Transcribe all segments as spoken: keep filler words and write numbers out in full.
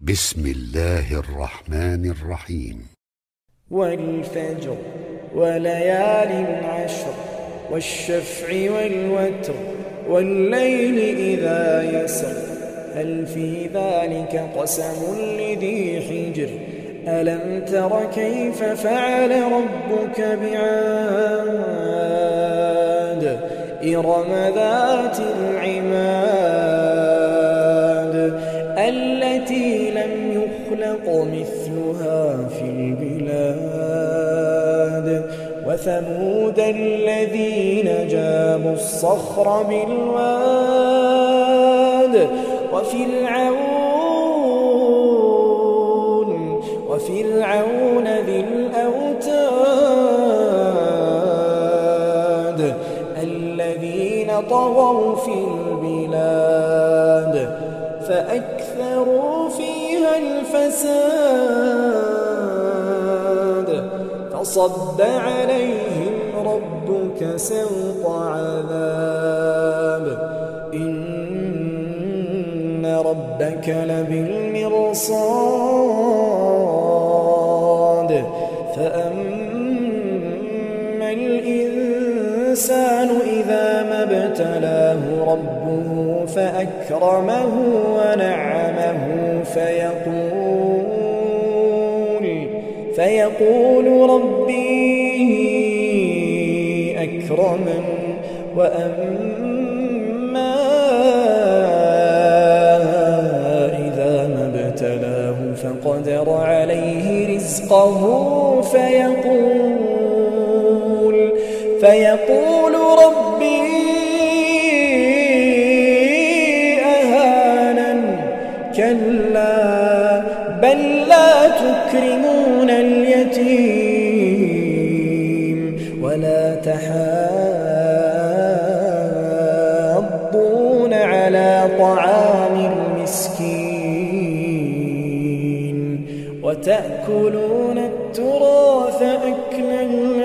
بسم الله الرحمن الرحيم. والفجر وليال عشر والشفع والوتر والليل إذا يسر هل في ذلك قسم لذي حجر ألم تر كيف فعل ربك بعاد إرم ذات العماد التي لم يخلق مثلها في البلاد وثمود الذين جابوا الصخر بالواد وفرعون وفرعون ذي الأوتاد الذين طغوا في البلاد فأكثروا فيها الفساد فصب عليهم ربك سوط عذاب إن ربك لبالمرصاد فأما الإنسان إذا ما ابتلاه ربه فأكرمه ونعمه فيقول فيقول ربي أكرمن وأما إذا ما ابتلاه فقدر عليه رزقه فيقول فيقول ربي أهانن كلا بل لا تكرمون اليتيم ولا تحاضون على طعام المسكين وتأكلون التراث أكلا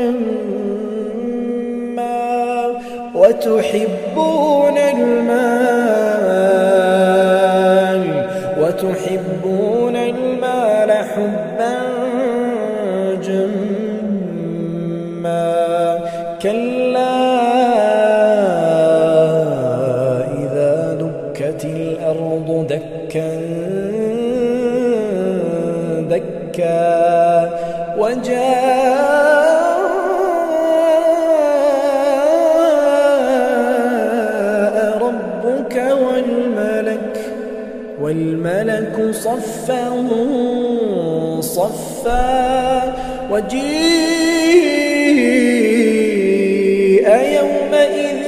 لما وتحبون المال وتحبون المال حبا جما كلا إذا دكت الأرض دكا دكا وجاء ربك والملك والملك صفا صفا وجيء يومئذ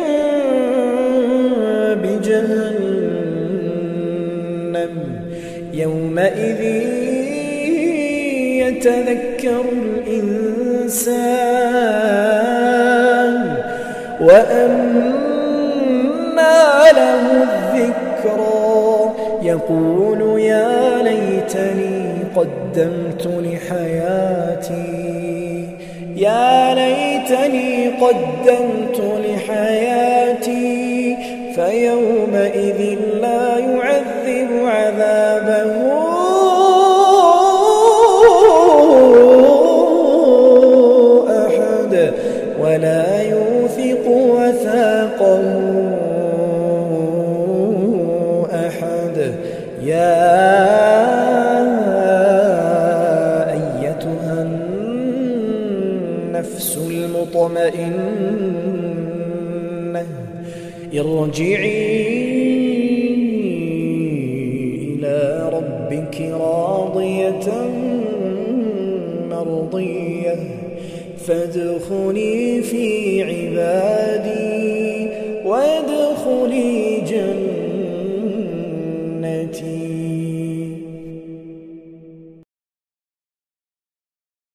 بجهنم يومئذ يتذكر الإنسان وأنى له الذكرى يقول يا ليتني قدمت لحياتي يا ليتني قدمت لحياتي فيومئذ لا يعذب عذابه أحد ولا يوثق وثاقه أحد يا أيتها النفس المطمئنة ارجعي إلى ربك راضية مرضية فادخلي في عبادي وادخلي جنتي.